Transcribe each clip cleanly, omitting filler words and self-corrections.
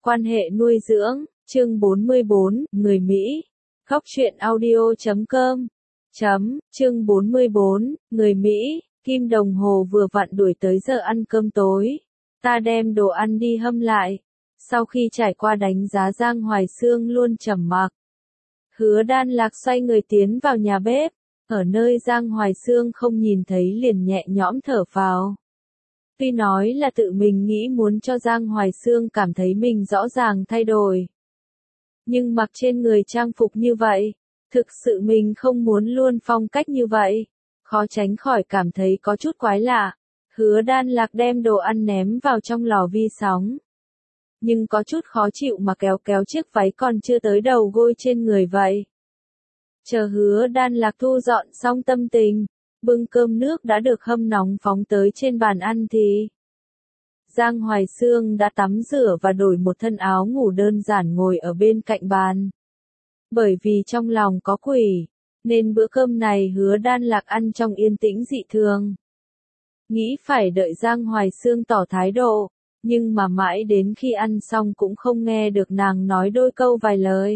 Quan hệ nuôi dưỡng, chương 44, người Mỹ. Góc truyện audio.com. Chương 44, người Mỹ. Kim đồng hồ vừa vặn đuổi tới giờ ăn cơm tối. Ta đem đồ ăn đi hâm lại. Sau khi trải qua đánh giá, Giang Hoài Xương luôn trầm mặc. Hứa Đan Lạc xoay người tiến vào nhà bếp, ở nơi Giang Hoài Xương không nhìn thấy liền nhẹ nhõm thở phào. Tuy nói là tự mình nghĩ muốn cho Giang Hoài Xương cảm thấy mình rõ ràng thay đổi. Nhưng mặc trên người trang phục như vậy, thực sự mình không muốn luôn phong cách như vậy. Khó tránh khỏi cảm thấy có chút quái lạ. Hứa Đan Lạc đem đồ ăn ném vào trong lò vi sóng. Nhưng có chút khó chịu mà kéo kéo chiếc váy còn chưa tới đầu gối trên người vậy. Chờ Hứa Đan Lạc thu dọn xong tâm tình, bưng cơm nước đã được hâm nóng phóng tới trên bàn ăn thì Giang Hoài Xương đã tắm rửa và đổi một thân áo ngủ đơn giản ngồi ở bên cạnh bàn. Bởi vì trong lòng có quỷ, nên bữa cơm này Hứa Đan Lạc ăn trong yên tĩnh dị thường. Nghĩ phải đợi Giang Hoài Xương tỏ thái độ, nhưng mà mãi đến khi ăn xong cũng không nghe được nàng nói đôi câu vài lời.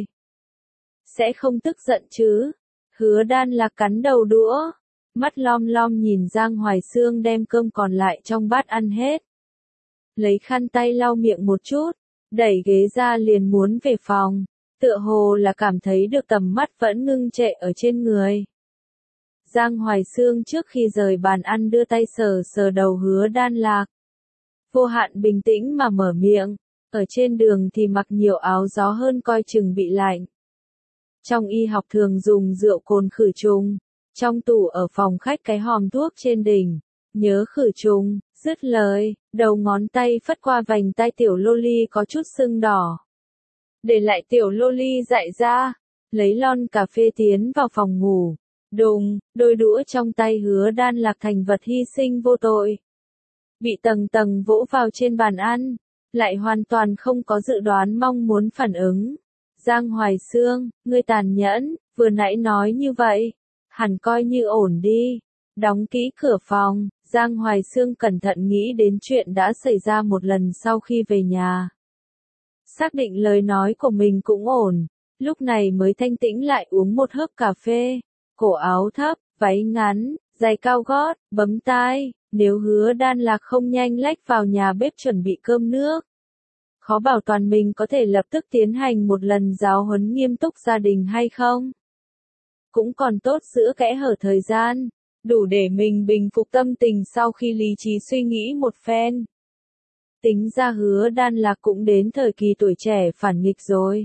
Sẽ không tức giận chứ? Hứa Đan Lạc cắn đầu đũa, mắt lom lom nhìn Giang Hoài Xương đem cơm còn lại trong bát ăn hết. Lấy khăn tay lau miệng một chút, đẩy ghế ra liền muốn về phòng, tựa hồ là cảm thấy được tầm mắt vẫn ngưng trệ ở trên người. Giang Hoài Xương trước khi rời bàn ăn đưa tay sờ sờ đầu Hứa Đan Lạc. Vô hạn bình tĩnh mà mở miệng, ở trên đường thì mặc nhiều áo gió hơn coi chừng bị lạnh. Trong y học thường dùng rượu cồn khử trùng, trong tủ ở phòng khách cái hòm thuốc trên đỉnh, nhớ khử trùng. Dứt lời, đầu ngón tay phất qua vành tai tiểu loli có chút sưng đỏ. Để lại tiểu loli dại ra, lấy lon cà phê tiến vào phòng ngủ. Đùng, đôi đũa trong tay Hứa Đan Lạc thành vật hy sinh vô tội. Bị tầng tầng vỗ vào trên bàn ăn, lại hoàn toàn không có dự đoán mong muốn phản ứng. Giang Hoài Xương, ngươi tàn nhẫn, vừa nãy nói như vậy, hẳn coi như ổn đi. Đóng kỹ cửa phòng, Giang Hoài Xương cẩn thận nghĩ đến chuyện đã xảy ra một lần sau khi về nhà. Xác định lời nói của mình cũng ổn, lúc này mới thanh tĩnh lại uống một hớp cà phê. Cổ áo thấp, váy ngắn, giày cao gót, bấm tai, nếu Hứa Đan Lạc không nhanh lách vào nhà bếp chuẩn bị cơm nước. Khó bảo toàn mình có thể lập tức tiến hành một lần giáo huấn nghiêm túc gia đình hay không. Cũng còn tốt giữa kẽ hở thời gian, đủ để mình bình phục tâm tình sau khi lý trí suy nghĩ một phen. Tính ra Hứa Đan Lạc cũng đến thời kỳ tuổi trẻ phản nghịch rồi.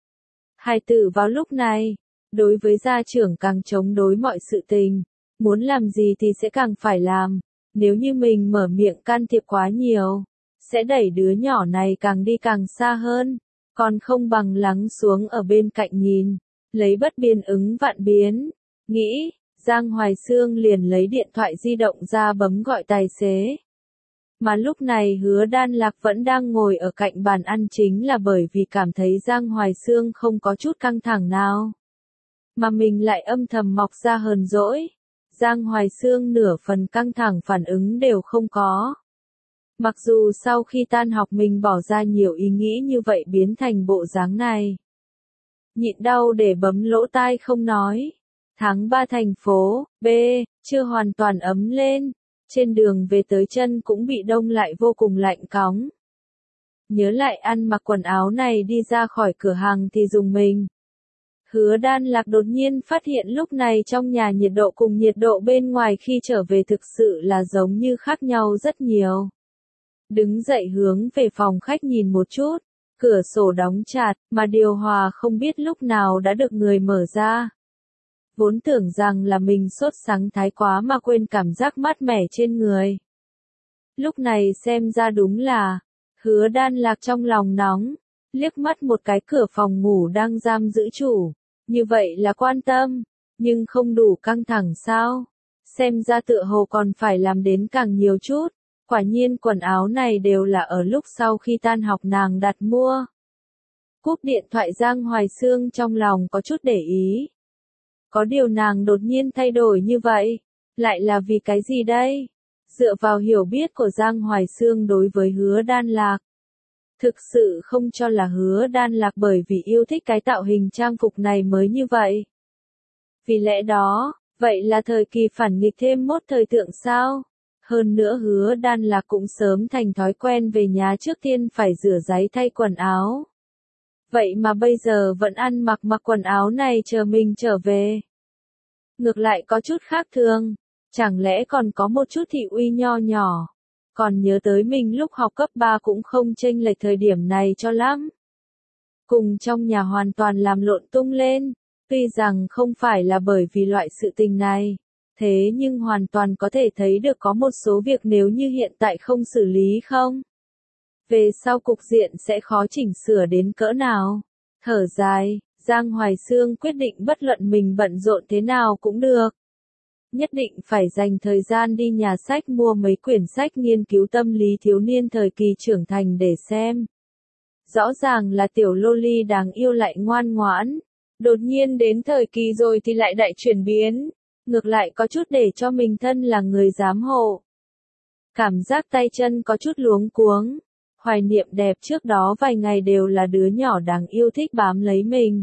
Hài tử vào lúc này, đối với gia trưởng càng chống đối mọi sự tình, muốn làm gì thì sẽ càng phải làm. Nếu như mình mở miệng can thiệp quá nhiều, sẽ đẩy đứa nhỏ này càng đi càng xa hơn, còn không bằng lắng xuống ở bên cạnh nhìn, lấy bất biến ứng vạn biến. Nghĩ, Giang Hoài Xương liền lấy điện thoại di động ra bấm gọi tài xế. Mà lúc này Hứa Đan Lạc vẫn đang ngồi ở cạnh bàn ăn chính là bởi vì cảm thấy Giang Hoài Xương không có chút căng thẳng nào. Mà mình lại âm thầm mọc ra hờn dỗi. Giang Hoài Xương nửa phần căng thẳng phản ứng đều không có. Mặc dù sau khi tan học mình bỏ ra nhiều ý nghĩ như vậy biến thành bộ dáng này. Nhịn đau để bấm lỗ tai không nói. Tháng 3 thành phố B, chưa hoàn toàn ấm lên. Trên đường về tới chân cũng bị đông lại vô cùng lạnh cóng. Nhớ lại ăn mặc quần áo này đi ra khỏi cửa hàng thì dùng mình. Hứa Đan Lạc đột nhiên phát hiện lúc này trong nhà nhiệt độ cùng nhiệt độ bên ngoài khi trở về thực sự là giống như khác nhau rất nhiều. Đứng dậy hướng về phòng khách nhìn một chút, cửa sổ đóng chặt, mà điều hòa không biết lúc nào đã được người mở ra. Vốn tưởng rằng là mình sốt sắng thái quá mà quên cảm giác mát mẻ trên người. Lúc này xem ra đúng là, Hứa Đan Lạc trong lòng nóng, liếc mắt một cái cửa phòng ngủ đang giam giữ chủ. Như vậy là quan tâm, nhưng không đủ căng thẳng sao? Xem ra tựa hồ còn phải làm đến càng nhiều chút. Quả nhiên quần áo này đều là ở lúc sau khi tan học nàng đặt mua. Cúp điện thoại Giang Hoài Xương trong lòng có chút để ý. Có điều nàng đột nhiên thay đổi như vậy, lại là vì cái gì đây? Dựa vào hiểu biết của Giang Hoài Xương đối với Hứa Đan Lạc, Thực sự không cho là Hứa Đan Lạc bởi vì yêu thích cái tạo hình trang phục này mới như vậy. Vì lẽ đó, vậy là thời kỳ phản nghịch thêm mốt thời tượng sao? Hơn nữa Hứa Đan Lạc cũng sớm thành thói quen về nhà trước tiên phải rửa ráy thay quần áo. Vậy mà bây giờ vẫn ăn mặc quần áo này chờ mình trở về. Ngược lại có chút khác thường, chẳng lẽ còn có một chút thị uy nho nhỏ. Còn nhớ tới mình lúc học cấp 3 cũng không chênh lệch thời điểm này cho lắm. Cùng trong nhà hoàn toàn làm lộn tung lên, tuy rằng không phải là bởi vì loại sự tình này, thế nhưng hoàn toàn có thể thấy được có một số việc nếu như hiện tại không xử lý không. Về sau cục diện sẽ khó chỉnh sửa đến cỡ nào. Thở dài, Giang Hoài Xương quyết định bất luận mình bận rộn thế nào cũng được. Nhất định phải dành thời gian đi nhà sách mua mấy quyển sách nghiên cứu tâm lý thiếu niên thời kỳ trưởng thành để xem. Rõ ràng là tiểu loli đáng yêu lại ngoan ngoãn. Đột nhiên đến thời kỳ rồi thì lại đại chuyển biến. Ngược lại có chút để cho mình thân là người giám hộ. Cảm giác tay chân có chút luống cuống. Hoài niệm đẹp trước đó vài ngày đều là đứa nhỏ đáng yêu thích bám lấy mình.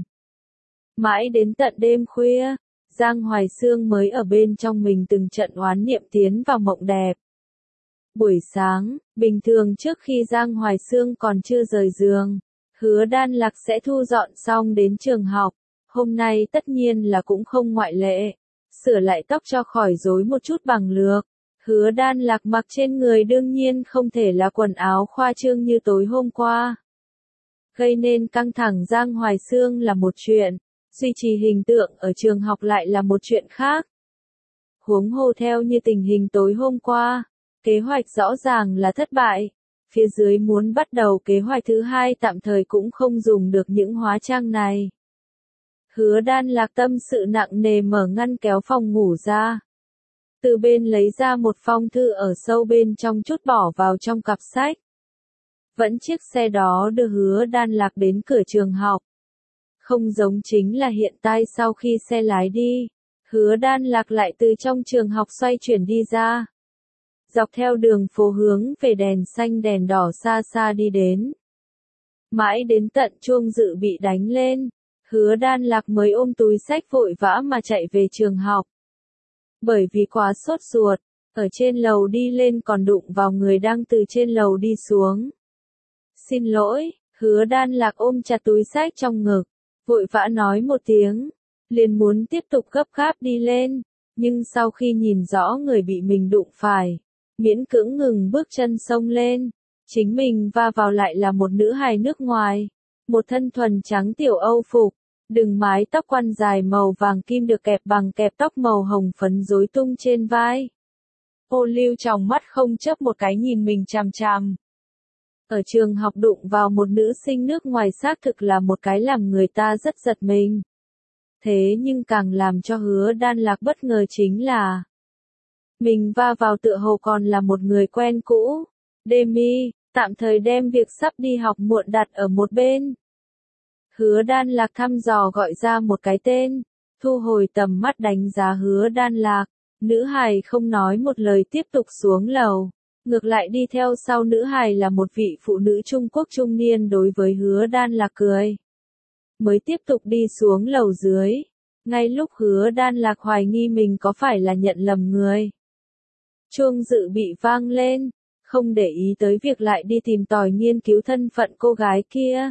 Mãi đến tận đêm khuya, Giang Hoài Xương mới ở bên trong mình từng trận oán niệm tiến vào mộng đẹp. Buổi sáng, bình thường trước khi Giang Hoài Xương còn chưa rời giường, Hứa Đan Lạc sẽ thu dọn xong đến trường học. Hôm nay tất nhiên là cũng không ngoại lệ. Sửa lại tóc cho khỏi rối một chút bằng lược. Hứa Đan Lạc mặc trên người đương nhiên không thể là quần áo khoa trương như tối hôm qua. Gây nên căng thẳng Giang Hoài Xương là một chuyện, duy trì hình tượng ở trường học lại là một chuyện khác. Huống hồ theo như tình hình tối hôm qua, kế hoạch rõ ràng là thất bại. Phía dưới muốn bắt đầu kế hoạch thứ hai tạm thời cũng không dùng được những hóa trang này. Hứa Đan Lạc tâm sự nặng nề mở ngăn kéo phòng ngủ ra. Từ bên lấy ra một phong thư ở sâu bên trong chút bỏ vào trong cặp sách. Vẫn chiếc xe đó đưa Hứa Đan Lạc đến cửa trường học. Không giống chính là hiện tại sau khi xe lái đi, Hứa Đan Lạc lại từ trong trường học xoay chuyển đi ra. Dọc theo đường phố hướng về đèn xanh đèn đỏ xa xa đi đến. Mãi đến tận chuông dự bị đánh lên, Hứa Đan Lạc mới ôm túi sách vội vã mà chạy về trường học. Bởi vì quá sốt ruột, ở trên lầu đi lên còn đụng vào người đang từ trên lầu đi xuống. Xin lỗi, Hứa Đan Lạc ôm chặt túi sách trong ngực, vội vã nói một tiếng, liền muốn tiếp tục gấp gáp đi lên, nhưng sau khi nhìn rõ người bị mình đụng phải, miễn cưỡng ngừng bước chân xông lên, chính mình va vào lại là một nữ hài nước ngoài, một thân thuần trắng tiểu Âu phục, đừng mái tóc quăn dài màu vàng kim được kẹp bằng kẹp tóc màu hồng phấn rối tung trên vai. Ô Lưu trong mắt không chớp một cái nhìn mình chằm chằm. Ở trường học đụng vào một nữ sinh nước ngoài xác thực là một cái làm người ta rất giật mình. Thế nhưng càng làm cho Hứa Đan Lạc bất ngờ chính là mình va vào tựa hồ còn là một người quen cũ. Demi, tạm thời đem việc sắp đi học muộn đặt ở một bên. Hứa Đan Lạc thăm dò gọi ra một cái tên, thu hồi tầm mắt đánh giá Hứa Đan Lạc, nữ hài không nói một lời tiếp tục xuống lầu, ngược lại đi theo sau nữ hài là một vị phụ nữ Trung Quốc trung niên đối với Hứa Đan Lạc cười. Mới tiếp tục đi xuống lầu dưới, ngay lúc Hứa Đan Lạc hoài nghi mình có phải là nhận lầm người. Chuông dự bị vang lên, không để ý tới việc lại đi tìm tòi nghiên cứu thân phận cô gái kia.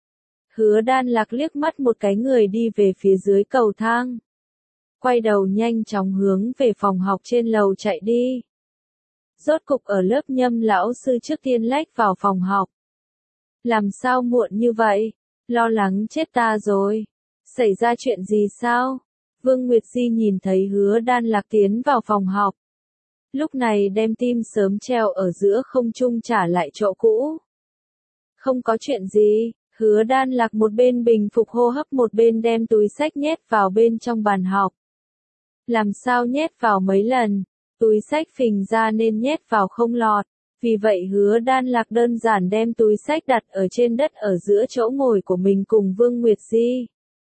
Hứa Đan Lạc liếc mắt một cái người đi về phía dưới cầu thang. Quay đầu nhanh chóng hướng về phòng học trên lầu chạy đi. Rốt cục ở lớp Nhâm lão sư trước tiên lách vào phòng học. Làm sao muộn như vậy? Lo lắng chết ta rồi. Xảy ra chuyện gì sao? Vương Nguyệt Di nhìn thấy Hứa Đan Lạc tiến vào phòng học. Lúc này đem tim sớm treo ở giữa không trung trả lại chỗ cũ. Không có chuyện gì. Hứa Đan Lạc một bên bình phục hô hấp một bên đem túi sách nhét vào bên trong bàn học. Làm sao nhét vào mấy lần, túi sách phình ra nên nhét vào không lọt. Vì vậy Hứa Đan Lạc đơn giản đem túi sách đặt ở trên đất ở giữa chỗ ngồi của mình cùng Vương Nguyệt Di.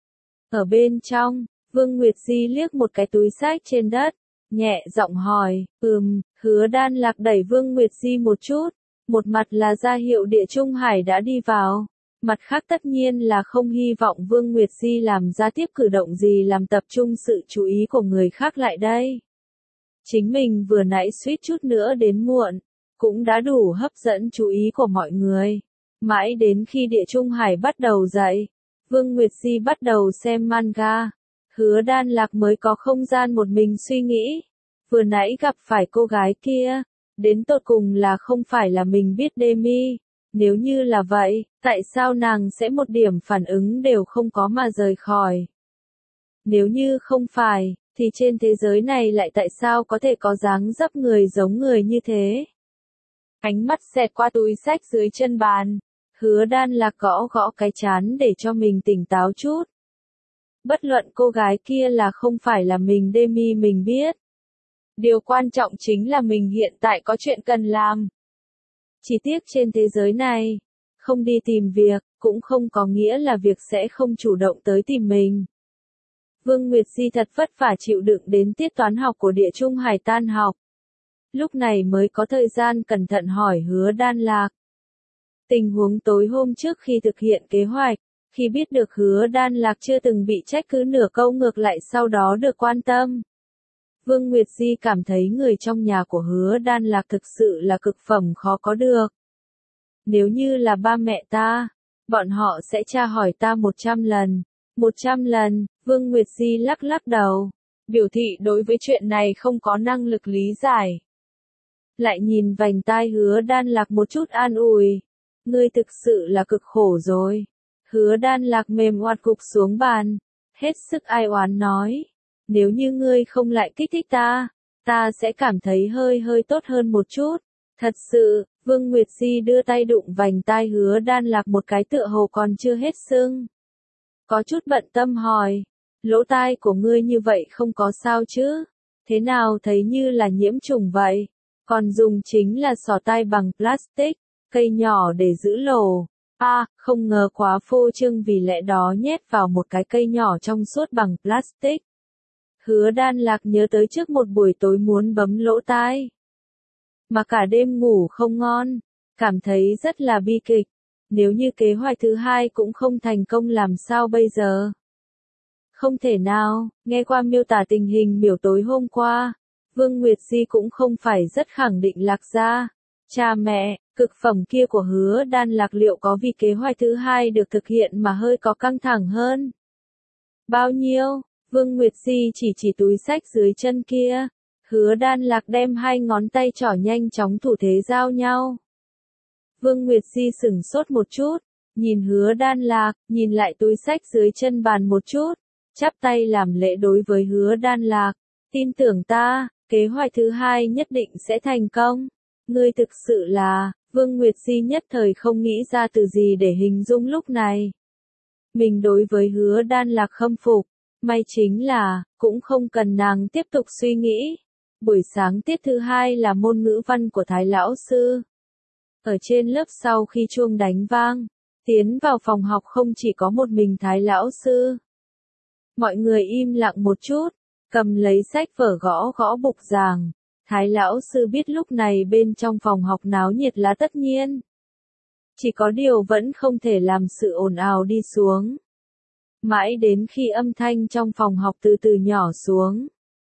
Ở bên trong, Vương Nguyệt Di liếc một cái túi sách trên đất, nhẹ giọng hỏi, Hứa Đan Lạc đẩy Vương Nguyệt Di một chút, Một mặt là ra hiệu Địa Trung Hải đã đi vào, mặt khác tất nhiên là không hy vọng Vương Nguyệt Di làm ra tiếp cử động gì làm tập trung sự chú ý của người khác lại đây. Chính mình vừa nãy suýt chút nữa đến muộn, cũng đã đủ hấp dẫn chú ý của mọi người. Mãi đến khi Địa Trung Hải bắt đầu dậy, Vương Nguyệt Di bắt đầu xem manga, Hứa Đan Lạc mới có không gian một mình suy nghĩ. Vừa nãy gặp phải cô gái kia, đến tột cùng là không phải là mình biết Demi, nếu như là vậy, tại sao nàng sẽ một điểm phản ứng đều không có mà rời khỏi? Nếu như không phải, thì trên thế giới này lại tại sao có thể có dáng dấp người giống người như thế? Ánh mắt xẹt qua túi xách dưới chân bàn, Hứa Đan Lạc gõ gõ cái trán để cho mình tỉnh táo chút. Bất luận cô gái kia là không phải là mình Demi mình biết. Điều quan trọng chính là mình hiện tại có chuyện cần làm. Chỉ tiếc trên thế giới này, không đi tìm việc, cũng không có nghĩa là việc sẽ không chủ động tới tìm mình. Vương Nguyệt Di thật vất vả chịu đựng đến tiết toán học của Địa Trung Hải tan học. Lúc này mới có thời gian cẩn thận hỏi Hứa Đan Lạc. Tình huống tối hôm trước khi thực hiện kế hoạch, khi biết được Hứa Đan Lạc chưa từng bị trách cứ nửa câu ngược lại sau đó được quan tâm. Vương Nguyệt Di cảm thấy người trong nhà của Hứa Đan Lạc thực sự là cực phẩm khó có được. Nếu như là ba mẹ ta, bọn họ sẽ tra hỏi ta 100 lần. 100 lần, Vương Nguyệt Di lắc lắc đầu, biểu thị đối với chuyện này không có năng lực lý giải. Lại nhìn vành tai Hứa Đan Lạc một chút an ủi. Ngươi thực sự là cực khổ rồi. Hứa Đan Lạc mềm oặt gục xuống bàn, hết sức ai oán nói. Nếu như ngươi không lại kích thích ta sẽ cảm thấy hơi tốt hơn một chút. Thật sự, Vương Nguyệt Di đưa tay đụng vành tai Hứa Đan Lạc một cái tựa hồ còn chưa hết sưng. Có chút bận tâm hỏi, lỗ tai của ngươi như vậy không có sao chứ? Thế nào thấy như là nhiễm trùng vậy? Còn dùng chính là xỏ tai bằng plastic, cây nhỏ để giữ lồ. Không ngờ quá phô trương vì lẽ đó nhét vào một cái cây nhỏ trong suốt bằng plastic. Hứa Đan Lạc nhớ tới trước một buổi tối muốn bấm lỗ tai, mà cả đêm ngủ không ngon, cảm thấy rất là bi kịch. Nếu như kế hoạch thứ hai cũng không thành công làm sao bây giờ? Không thể nào, nghe qua miêu tả tình hình biểu tối hôm qua, Vương Nguyệt Di cũng không phải rất khẳng định Lạc gia. Cha mẹ, cực phẩm kia của Hứa Đan Lạc liệu có vì kế hoạch thứ hai được thực hiện mà hơi có căng thẳng hơn? Bao nhiêu? Vương Nguyệt Di chỉ túi xách dưới chân kia. Hứa Đan Lạc đem hai ngón tay trỏ nhanh chóng thủ thế giao nhau. Vương Nguyệt Di sửng sốt một chút, nhìn Hứa Đan Lạc, nhìn lại túi xách dưới chân bàn một chút, chắp tay làm lễ đối với Hứa Đan Lạc. Tin tưởng ta, kế hoạch thứ hai nhất định sẽ thành công. Ngươi thực sự là, Vương Nguyệt Di nhất thời không nghĩ ra từ gì để hình dung lúc này. Mình đối với Hứa Đan Lạc khâm phục, may chính là, cũng không cần nàng tiếp tục suy nghĩ. Buổi sáng tiết thứ hai là môn ngữ văn của Thái lão sư. Ở trên lớp sau khi chuông đánh vang, tiến vào phòng học không chỉ có một mình Thái lão sư. Mọi người im lặng một chút, cầm lấy sách vở gõ gõ bục giảng. Thái lão sư biết lúc này bên trong phòng học náo nhiệt là tất nhiên. Chỉ có điều vẫn không thể làm sự ồn ào đi xuống. Mãi đến khi âm thanh trong phòng học từ từ nhỏ xuống,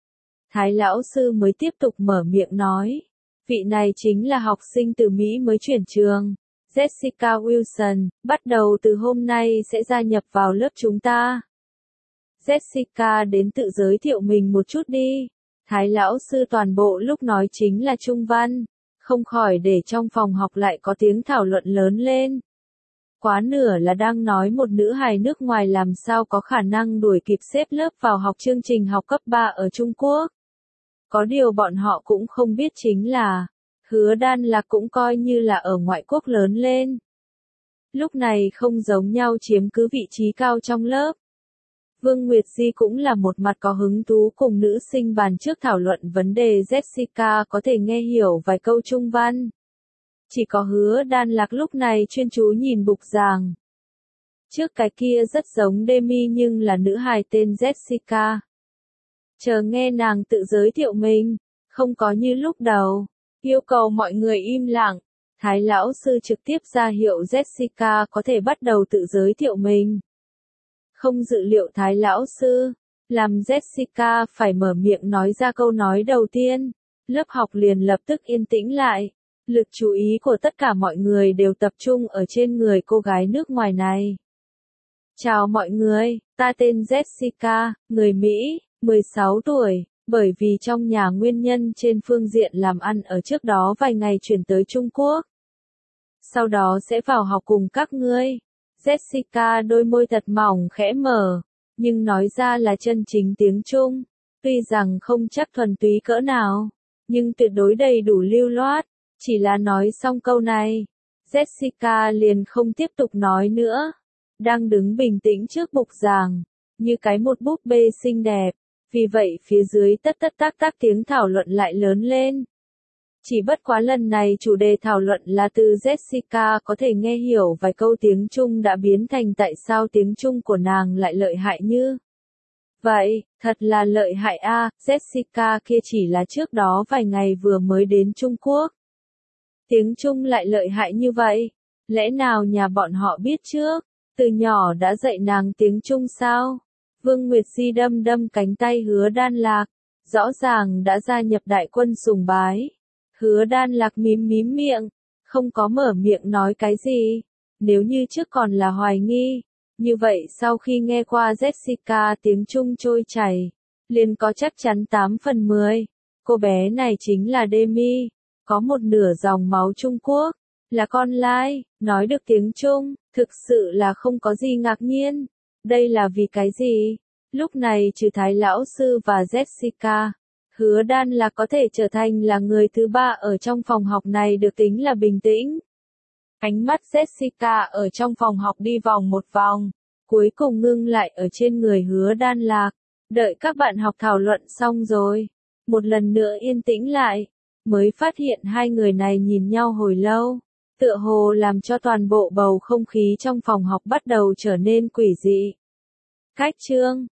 Thái lão sư mới tiếp tục mở miệng nói. Vị này chính là học sinh từ Mỹ mới chuyển trường, Jessica Wilson, bắt đầu từ hôm nay sẽ gia nhập vào lớp chúng ta. Jessica đến tự giới thiệu mình một chút đi. Thái lão sư toàn bộ lúc nói chính là Trung văn, không khỏi để trong phòng học lại có tiếng thảo luận lớn lên. Quá nửa là đang nói một nữ hài nước ngoài làm sao có khả năng đuổi kịp xếp lớp vào học chương trình học cấp 3 ở Trung Quốc. Có điều bọn họ cũng không biết chính là, Hứa Đan Lạc cũng coi như là ở ngoại quốc lớn lên. Lúc này không giống nhau chiếm cứ vị trí cao trong lớp. Vương Nguyệt Di cũng là một mặt có hứng thú cùng nữ sinh bàn trước thảo luận vấn đề Jessica có thể nghe hiểu vài câu Trung văn. Chỉ có Hứa Đan Lạc lúc này chuyên chú nhìn bục giảng. Trước cái kia rất giống Demi nhưng là nữ hài tên Jessica. Chờ nghe nàng tự giới thiệu mình, không có như lúc đầu, yêu cầu mọi người im lặng. Thái lão sư trực tiếp ra hiệu Jessica có thể bắt đầu tự giới thiệu mình. Không dự liệu Thái lão sư làm Jessica phải mở miệng nói ra câu nói đầu tiên. Lớp học liền lập tức yên tĩnh lại. Lực chú ý của tất cả mọi người đều tập trung ở trên người cô gái nước ngoài này. Chào mọi người, ta tên Jessica, người Mỹ, 16 tuổi, bởi vì trong nhà nguyên nhân trên phương diện làm ăn ở trước đó vài ngày chuyển tới Trung Quốc. Sau đó sẽ vào học cùng các ngươi. Jessica đôi môi thật mỏng khẽ mở, nhưng nói ra là chân chính tiếng Trung. Tuy rằng không chắc thuần túy cỡ nào, nhưng tuyệt đối đầy đủ lưu loát. Chỉ là nói xong câu này, Jessica liền không tiếp tục nói nữa. Đang đứng bình tĩnh trước bục giảng, như cái một búp bê xinh đẹp. Vì vậy phía dưới tất tác tiếng thảo luận lại lớn lên. Chỉ bất quá lần này chủ đề thảo luận là từ Jessica có thể nghe hiểu vài câu tiếng Trung đã biến thành tại sao tiếng Trung của nàng lại lợi hại như vậy, thật là lợi hại a. Jessica kia chỉ là trước đó vài ngày vừa mới đến Trung Quốc. Tiếng Trung lại lợi hại như vậy, lẽ nào nhà bọn họ biết trước, từ nhỏ đã dạy nàng tiếng Trung sao? Vương Nguyệt Di đâm cánh tay Hứa Đan Lạc, rõ ràng đã gia nhập đại quân sùng bái. Hứa Đan Lạc mím miệng, không có mở miệng nói cái gì. Nếu như trước còn là hoài nghi, như vậy sau khi nghe qua Jessica tiếng Trung trôi chảy, liền có chắc chắn 8 phần 10. Cô bé này chính là Demi, có một nửa dòng máu Trung Quốc, là con lai, nói được tiếng Trung, thực sự là không có gì ngạc nhiên. Đây là vì cái gì? Lúc này trừ Thái lão sư và Jessica, Hứa Đan Lạc có thể trở thành là người thứ ba ở trong phòng học này được tính là bình tĩnh. Ánh mắt Jessica ở trong phòng học đi vòng một vòng, cuối cùng ngưng lại ở trên người Hứa Đan Lạc. Đợi các bạn học thảo luận xong rồi, một lần nữa yên tĩnh lại, mới phát hiện hai người này nhìn nhau hồi lâu, tựa hồ làm cho toàn bộ bầu không khí trong phòng học bắt đầu trở nên quỷ dị. Cách chương